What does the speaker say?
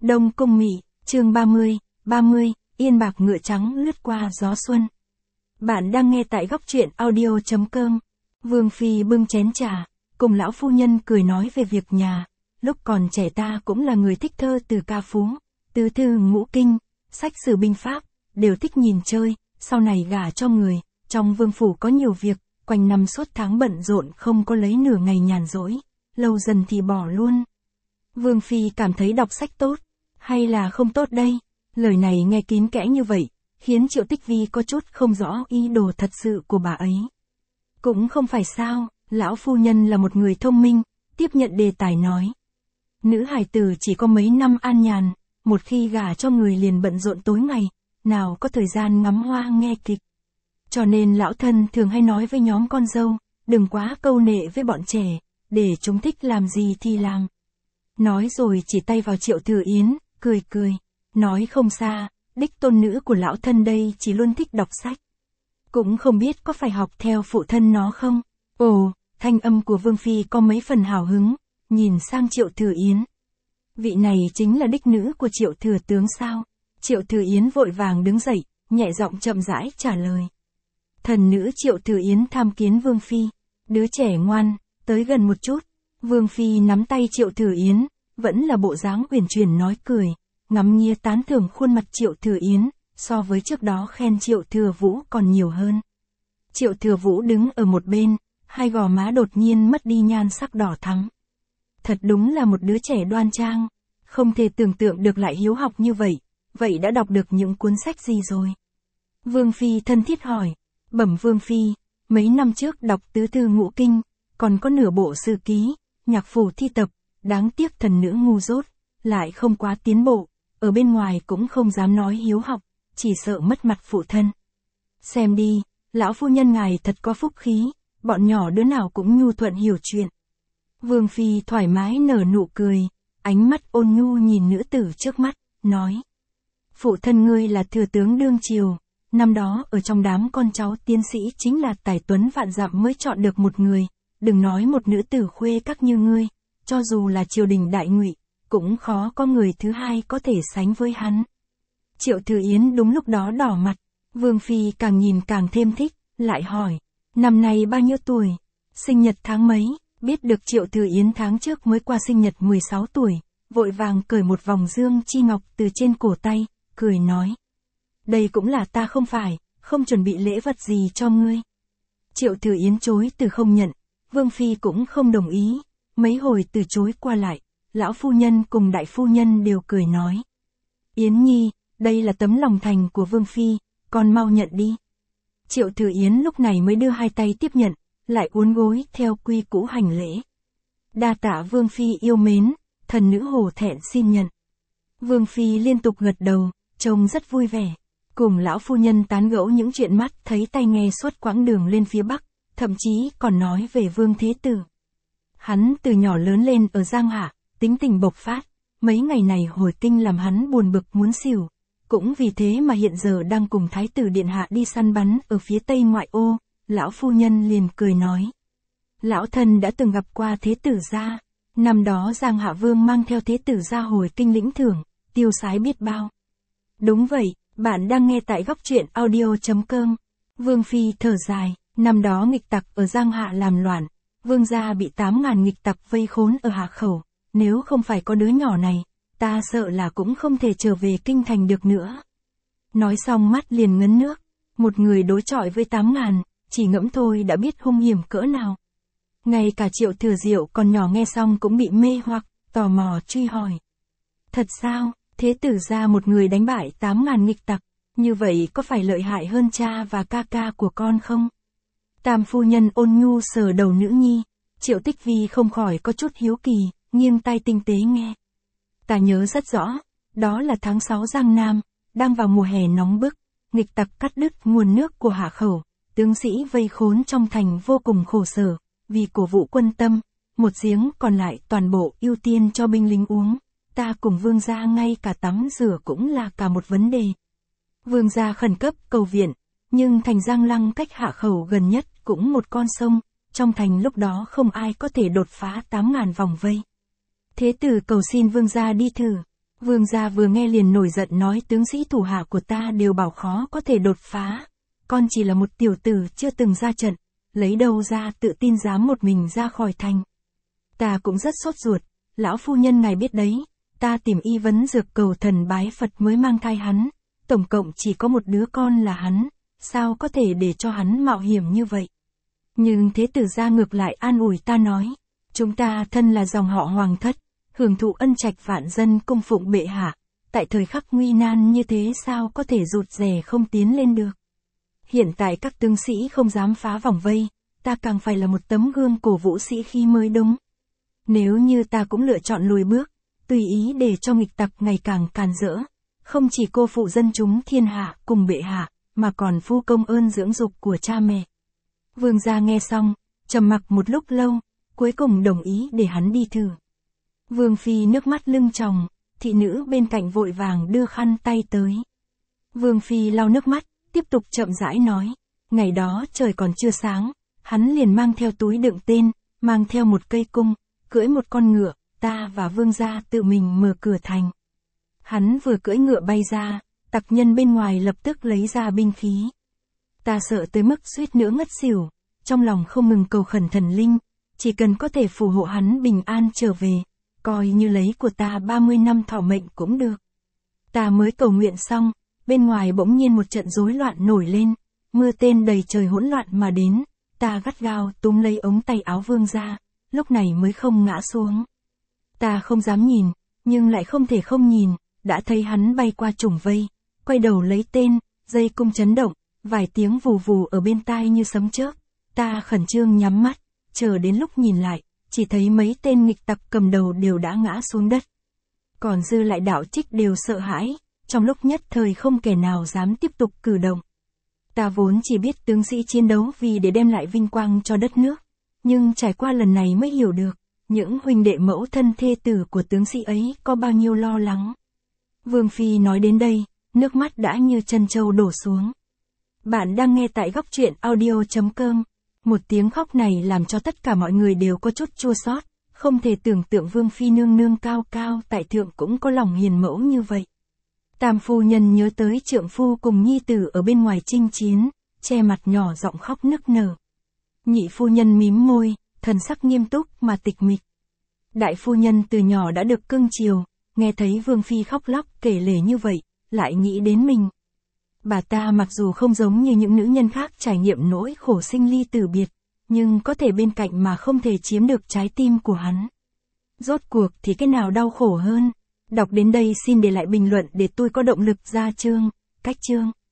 Đông Cung Mị, chương 30, yên bạc ngựa trắng lướt qua gió xuân. Bạn đang nghe tại góc truyện audio.com. Vương Phi bưng chén trà, cùng lão phu nhân cười nói về việc nhà. Lúc còn trẻ ta cũng là người thích thơ từ ca phú, tứ thư ngũ kinh, sách sử binh pháp, đều thích nhìn chơi. Sau này gả cho người, trong vương phủ có nhiều việc, quanh năm suốt tháng bận rộn không có lấy nửa ngày nhàn rỗi, lâu dần thì bỏ luôn. Vương Phi cảm thấy đọc sách tốt, hay là không tốt đây? Lời này nghe kín kẽ như vậy, khiến Triệu Tích Vi có chút không rõ ý đồ thật sự của bà ấy. Cũng không phải sao, lão phu nhân là một người thông minh, tiếp nhận đề tài nói. Nữ hài tử chỉ có mấy năm an nhàn, một khi gả cho người liền bận rộn tối ngày, nào có thời gian ngắm hoa nghe kịch. Cho nên lão thân thường hay nói với nhóm con dâu, đừng quá câu nệ với bọn trẻ, để chúng thích làm gì thì làm. Nói rồi chỉ tay vào Triệu Thừa Yến, cười, nói không xa, đích tôn nữ của lão thân đây chỉ luôn thích đọc sách. Cũng không biết có phải học theo phụ thân nó không? Ồ, thanh âm của Vương Phi có mấy phần hào hứng, nhìn sang Triệu Thừa Yến. Vị này chính là đích nữ của Triệu Thừa Tướng sao? Triệu Thừa Yến vội vàng đứng dậy, nhẹ giọng chậm rãi trả lời. Thần nữ Triệu Thừa Yến tham kiến Vương Phi, đứa trẻ ngoan, tới gần một chút. Vương Phi nắm tay Triệu Thừa Yến, vẫn là bộ dáng uyển chuyển nói cười, ngắm nghía tán thưởng khuôn mặt Triệu Thừa Yến, so với trước đó khen Triệu Thừa Vũ còn nhiều hơn. Triệu Thừa Vũ đứng ở một bên, hai gò má đột nhiên mất đi nhan sắc đỏ thắm. Thật đúng là một đứa trẻ đoan trang, không thể tưởng tượng được lại hiếu học như vậy đã đọc được những cuốn sách gì rồi? Vương Phi thân thiết hỏi, bẩm Vương Phi, mấy năm trước đọc tứ thư ngũ kinh, còn có nửa bộ sử ký, nhạc phủ thi tập, đáng tiếc thần nữ ngu dốt, lại không quá tiến bộ, ở bên ngoài cũng không dám nói hiếu học, chỉ sợ mất mặt phụ thân. Xem đi, lão phu nhân ngài thật có phúc khí, bọn nhỏ đứa nào cũng nhu thuận hiểu chuyện. Vương Phi thoải mái nở nụ cười, ánh mắt ôn nhu nhìn nữ tử trước mắt, nói. Phụ thân ngươi là thừa tướng đương triều, năm đó ở trong đám con cháu tiến sĩ chính là tài tuấn vạn dặm mới chọn được một người, đừng nói một nữ tử khuê các như ngươi, cho dù là triều đình đại ngụy, cũng khó có người thứ hai có thể sánh với hắn. Triệu Thừa Yến đúng lúc đó đỏ mặt, Vương Phi càng nhìn càng thêm thích, lại hỏi, năm nay bao nhiêu tuổi, sinh nhật tháng mấy, biết được Triệu Thừa Yến tháng trước mới qua sinh nhật 16 tuổi, vội vàng cởi một vòng dương chi ngọc từ trên cổ tay, cười nói. Đây cũng là ta không chuẩn bị lễ vật gì cho ngươi. Triệu Thừa Yến chối từ không nhận, Vương Phi cũng không đồng ý, mấy hồi từ chối qua lại, lão phu nhân cùng đại phu nhân đều cười nói. Yến Nhi, đây là tấm lòng thành của Vương Phi, con mau nhận đi. Triệu Thừa Yến lúc này mới đưa hai tay tiếp nhận, lại uốn gối theo quy cũ hành lễ. Đa tạ Vương Phi yêu mến, thần nữ hổ thẹn xin nhận. Vương Phi liên tục gật đầu, trông rất vui vẻ, cùng lão phu nhân tán gẫu những chuyện mắt thấy tai nghe suốt quãng đường lên phía Bắc, thậm chí còn nói về Vương Thế Tử. Hắn từ nhỏ lớn lên ở Giang Hạ, tính tình bộc phát, mấy ngày này hồi kinh làm hắn buồn bực muốn xỉu, cũng vì thế mà hiện giờ đang cùng Thái tử Điện Hạ đi săn bắn ở phía Tây ngoại ô, lão phu nhân liền cười nói. Lão thân đã từng gặp qua Thế Tử gia, năm đó Giang Hạ Vương mang theo Thế Tử gia hồi kinh lĩnh thưởng, tiêu sái biết bao. Đúng vậy, bạn đang nghe tại góc truyện audio.com. Vương Phi thở dài, năm đó nghịch tặc ở Giang Hạ làm loạn, Vương gia bị 8.000 nghịch tặc vây khốn ở Hạ Khẩu, nếu không phải có đứa nhỏ này, ta sợ là cũng không thể trở về kinh thành được nữa. Nói xong mắt liền ngấn nước, một người đối chọi với 8.000, chỉ ngẫm thôi đã biết hung hiểm cỡ nào. Ngay cả Triệu Thừa Diệu còn nhỏ nghe xong cũng bị mê hoặc, tò mò truy hỏi. Thật sao, Thế Tử gia một người đánh bại 8.000 nghịch tặc, như vậy có phải lợi hại hơn cha và ca ca của con không? Tam phu nhân ôn nhu sờ đầu nữ nhi, Triệu Tích Vi không khỏi có chút hiếu kỳ, nghiêng tai tinh tế nghe. Ta nhớ rất rõ, đó là tháng 6 Giang Nam, đang vào mùa hè nóng bức, nghịch tặc cắt đứt nguồn nước của Hạ Khẩu, tướng sĩ vây khốn trong thành vô cùng khổ sở, vì cổ vũ quân tâm, một giếng còn lại toàn bộ ưu tiên cho binh lính uống, ta cùng Vương gia ngay cả tắm rửa cũng là cả một vấn đề. Vương gia khẩn cấp cầu viện, nhưng thành Giang Lăng cách Hạ Khẩu gần nhất cũng một con sông, trong thành lúc đó không ai có thể đột phá 8.000 vòng vây. Thế tử cầu xin Vương gia đi thử, Vương gia vừa nghe liền nổi giận nói tướng sĩ thủ hạ của ta đều bảo khó có thể đột phá. Con chỉ là một tiểu tử chưa từng ra trận, lấy đâu ra tự tin dám một mình ra khỏi thành. Ta cũng rất sốt ruột, lão phu nhân ngài biết đấy, ta tìm y vấn dược cầu thần bái Phật mới mang thai hắn, tổng cộng chỉ có một đứa con là hắn, sao có thể để cho hắn mạo hiểm như vậy. Nhưng thế tử gia ngược lại an ủi ta nói, chúng ta thân là dòng họ hoàng thất, hưởng thụ ân trạch vạn dân cung phụng bệ hạ, tại thời khắc nguy nan như thế sao có thể rụt rè không tiến lên được. Hiện tại các tướng sĩ không dám phá vòng vây, ta càng phải là một tấm gương cổ vũ sĩ khí mới đúng. Nếu như ta cũng lựa chọn lùi bước, tùy ý để cho nghịch tặc ngày càng càn rỡ, không chỉ cô phụ dân chúng thiên hạ cùng bệ hạ, mà còn phu công ơn dưỡng dục của cha mẹ. Vương gia nghe xong, trầm mặc một lúc lâu, cuối cùng đồng ý để hắn đi thử. Vương phi nước mắt lưng tròng, thị nữ bên cạnh vội vàng đưa khăn tay tới. Vương phi lau nước mắt, tiếp tục chậm rãi nói, ngày đó trời còn chưa sáng, hắn liền mang theo túi đựng tên, mang theo một cây cung, cưỡi một con ngựa, ta và vương gia tự mình mở cửa thành. Hắn vừa cưỡi ngựa bay ra, tặc nhân bên ngoài lập tức lấy ra binh khí. Ta sợ tới mức suýt nữa ngất xỉu, trong lòng không ngừng cầu khẩn thần linh, chỉ cần có thể phù hộ hắn bình an trở về, coi như lấy của ta 30 năm thọ mệnh cũng được. Ta mới cầu nguyện xong, bên ngoài bỗng nhiên một trận rối loạn nổi lên, mưa tên đầy trời hỗn loạn mà đến, ta gắt gao túm lấy ống tay áo vương gia, lúc này mới không ngã xuống. Ta không dám nhìn, nhưng lại không thể không nhìn, đã thấy hắn bay qua trùng vây, quay đầu lấy tên, dây cung chấn động, vài tiếng vù vù ở bên tai như sấm chớp. Ta khẩn trương nhắm mắt, chờ đến lúc nhìn lại, chỉ thấy mấy tên nghịch tặc cầm đầu đều đã ngã xuống đất. Còn dư lại đạo trích đều sợ hãi, trong lúc nhất thời không kẻ nào dám tiếp tục cử động. Ta vốn chỉ biết tướng sĩ chiến đấu vì để đem lại vinh quang cho đất nước, nhưng trải qua lần này mới hiểu được, những huynh đệ mẫu thân thê tử của tướng sĩ ấy có bao nhiêu lo lắng. Vương phi nói đến đây, nước mắt đã như chân trâu đổ xuống. Bạn đang nghe tại góc truyện audio.com. Một tiếng khóc này làm cho tất cả mọi người đều có chút chua xót, không thể tưởng tượng vương phi nương nương cao cao tại thượng cũng có lòng hiền mẫu như vậy. Tam phu nhân nhớ tới trượng phu cùng nhi tử ở bên ngoài chinh chiến, che mặt nhỏ giọng khóc nức nở. Nhị phu nhân mím môi, thần sắc nghiêm túc mà tịch mịch. Đại phu nhân từ nhỏ đã được cưng chiều, nghe thấy vương phi khóc lóc kể lể như vậy, lại nghĩ đến mình. Bà ta mặc dù không giống như những nữ nhân khác trải nghiệm nỗi khổ sinh ly tử biệt, nhưng có thể bên cạnh mà không thể chiếm được trái tim của hắn. Rốt cuộc thì cái nào đau khổ hơn? Đọc đến đây xin để lại bình luận để tôi có động lực ra chương, cách chương.